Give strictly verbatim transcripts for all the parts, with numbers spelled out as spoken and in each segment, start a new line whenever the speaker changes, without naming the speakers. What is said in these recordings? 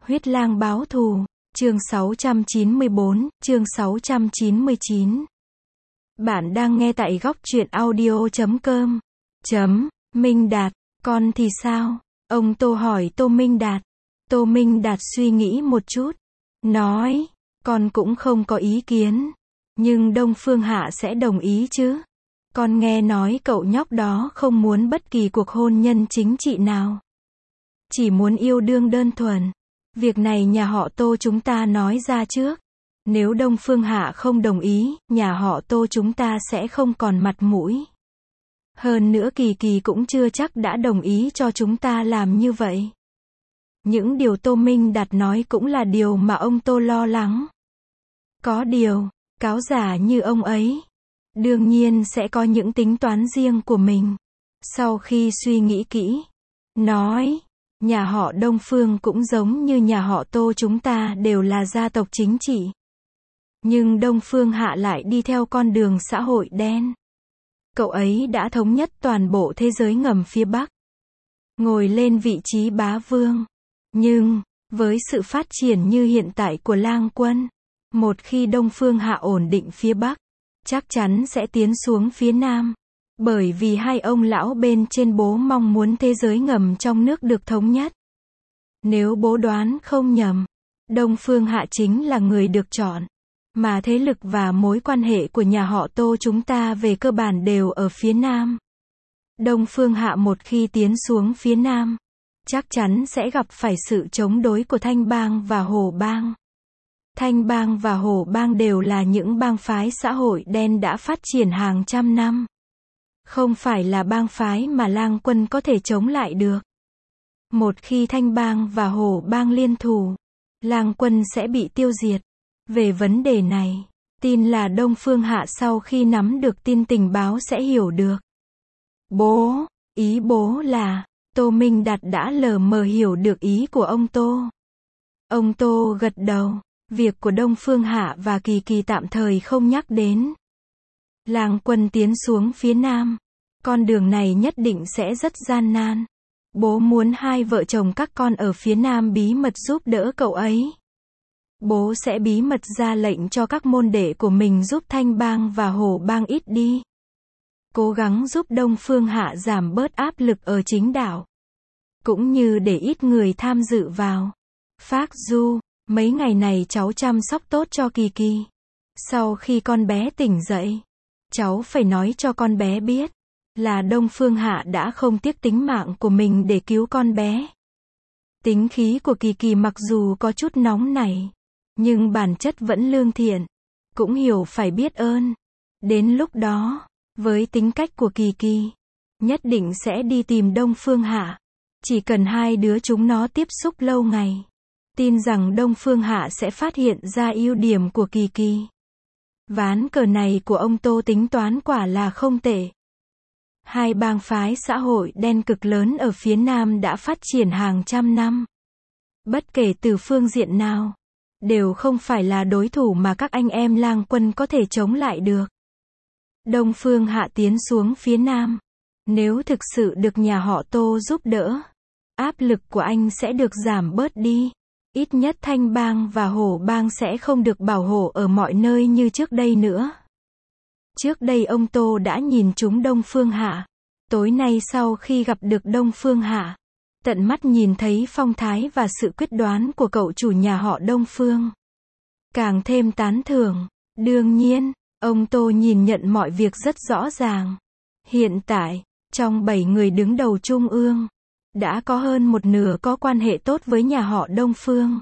Huyết lang báo thù, chương sáu trăm chín mươi bốn, chương sáu trăm chín mươi chín. Bạn đang nghe tại góc truyện audio chấm com. Chấm, Minh Đạt, con thì sao? Ông Tô hỏi Tô Minh Đạt. Tô Minh Đạt suy nghĩ một chút, nói, con cũng không có ý kiến, nhưng Đông Phương Hạ sẽ đồng ý chứ? Con nghe nói cậu nhóc đó không muốn bất kỳ cuộc hôn nhân chính trị nào, chỉ muốn yêu đương đơn thuần. Việc này nhà họ Tô chúng ta nói ra trước. Nếu Đông Phương Hạ không đồng ý, nhà họ Tô chúng ta sẽ không còn mặt mũi. Hơn nữa Kỳ Kỳ cũng chưa chắc đã đồng ý cho chúng ta làm như vậy. Những điều Tô Minh Đạt nói cũng là điều mà ông Tô lo lắng. Có điều, cáo giả như ông ấy, đương nhiên sẽ có những tính toán riêng của mình. Sau khi suy nghĩ kỹ, nói, nhà họ Đông Phương cũng giống như nhà họ Tô chúng ta đều là gia tộc chính trị. Nhưng Đông Phương Hạ lại đi theo con đường xã hội đen. Cậu ấy đã thống nhất toàn bộ thế giới ngầm phía Bắc, ngồi lên vị trí bá vương. Nhưng, với sự phát triển như hiện tại của Lang Quân, một khi Đông Phương Hạ ổn định phía Bắc, chắc chắn sẽ tiến xuống phía Nam. Bởi vì hai ông lão bên trên bố mong muốn thế giới ngầm trong nước được thống nhất. Nếu bố đoán không nhầm, Đông Phương Hạ chính là người được chọn. Mà thế lực và mối quan hệ của nhà họ Tô chúng ta về cơ bản đều ở phía Nam. Đông Phương Hạ một khi tiến xuống phía Nam, chắc chắn sẽ gặp phải sự chống đối của Thanh Bang và Hồ Bang. Thanh Bang và Hồ Bang đều là những bang phái xã hội đen đã phát triển hàng trăm năm. Không phải là bang phái mà Lang Quân có thể chống lại được. Một khi Thanh Bang và Hồ Bang liên thủ, Lang Quân sẽ bị tiêu diệt. Về vấn đề này, tin là Đông Phương Hạ sau khi nắm được tin tình báo sẽ hiểu được. Bố, ý bố là, Tô Minh Đạt đã lờ mờ hiểu được ý của ông Tô. Ông Tô gật đầu, việc của Đông Phương Hạ và Kỳ Kỳ tạm thời không nhắc đến. Lang Quân tiến xuống phía Nam, con đường này nhất định sẽ rất gian nan. Bố muốn hai vợ chồng các con ở phía Nam bí mật giúp đỡ cậu ấy. Bố sẽ bí mật ra lệnh cho các môn đệ của mình giúp Thanh Bang và Hồ Bang ít đi. Cố gắng giúp Đông Phương Hạ giảm bớt áp lực ở chính đảo. Cũng như để ít người tham dự vào. Phác Du, mấy ngày này cháu chăm sóc tốt cho Kỳ Kỳ. Sau khi con bé tỉnh dậy, cháu phải nói cho con bé biết, là Đông Phương Hạ đã không tiếc tính mạng của mình để cứu con bé. Tính khí của Kỳ Kỳ mặc dù có chút nóng nảy, nhưng bản chất vẫn lương thiện, cũng hiểu phải biết ơn. Đến lúc đó, với tính cách của Kỳ Kỳ, nhất định sẽ đi tìm Đông Phương Hạ. Chỉ cần hai đứa chúng nó tiếp xúc lâu ngày, tin rằng Đông Phương Hạ sẽ phát hiện ra ưu điểm của Kỳ Kỳ. Ván cờ này của ông Tô tính toán quả là không tệ. Hai bang phái xã hội đen cực lớn ở phía Nam đã phát triển hàng trăm năm. Bất kể từ phương diện nào, đều không phải là đối thủ mà các anh em Lang Quân có thể chống lại được. Đông Phương Hạ tiến xuống phía Nam, nếu thực sự được nhà họ Tô giúp đỡ, áp lực của anh sẽ được giảm bớt đi. Ít nhất Thanh Bang và Hồ Bang sẽ không được bảo hộ ở mọi nơi như trước đây nữa. Trước đây ông Tô đã nhìn trúng Đông Phương Hạ. Tối nay sau khi gặp được Đông Phương Hạ, tận mắt nhìn thấy phong thái và sự quyết đoán của cậu chủ nhà họ Đông Phương, càng thêm tán thưởng. Đương nhiên, ông Tô nhìn nhận mọi việc rất rõ ràng. Hiện tại, trong bảy người đứng đầu trung ương, đã có hơn một nửa có quan hệ tốt với nhà họ Đông Phương.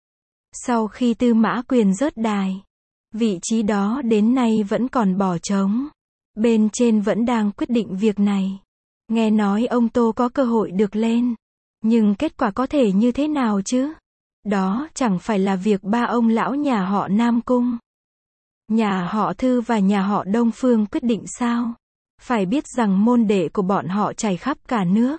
Sau khi Tư Mã Quyền rớt đài, vị trí đó đến nay vẫn còn bỏ trống. Bên trên vẫn đang quyết định việc này. Nghe nói ông Tô có cơ hội được lên. Nhưng kết quả có thể như thế nào chứ? Đó chẳng phải là việc ba ông lão nhà họ Nam Cung, nhà họ Thư và nhà họ Đông Phương quyết định sao? Phải biết rằng môn đệ của bọn họ chảy khắp cả nước.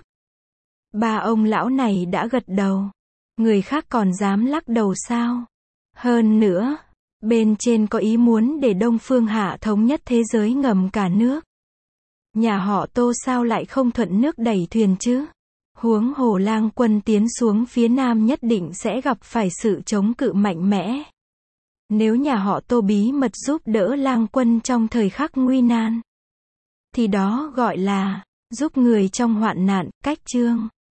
Ba ông lão này đã gật đầu. Người khác còn dám lắc đầu sao? Hơn nữa, bên trên có ý muốn để Đông Phương Hạ thống nhất thế giới ngầm cả nước. Nhà họ Tô sao lại không thuận nước đẩy thuyền chứ? Huống hồ Lang quân tiến xuống phía Nam nhất định sẽ gặp phải sự chống cự mạnh mẽ. Nếu nhà họ Tô bí mật giúp đỡ Lang quân trong thời khắc nguy nan, thì đó gọi là giúp người trong hoạn nạn, cách chương.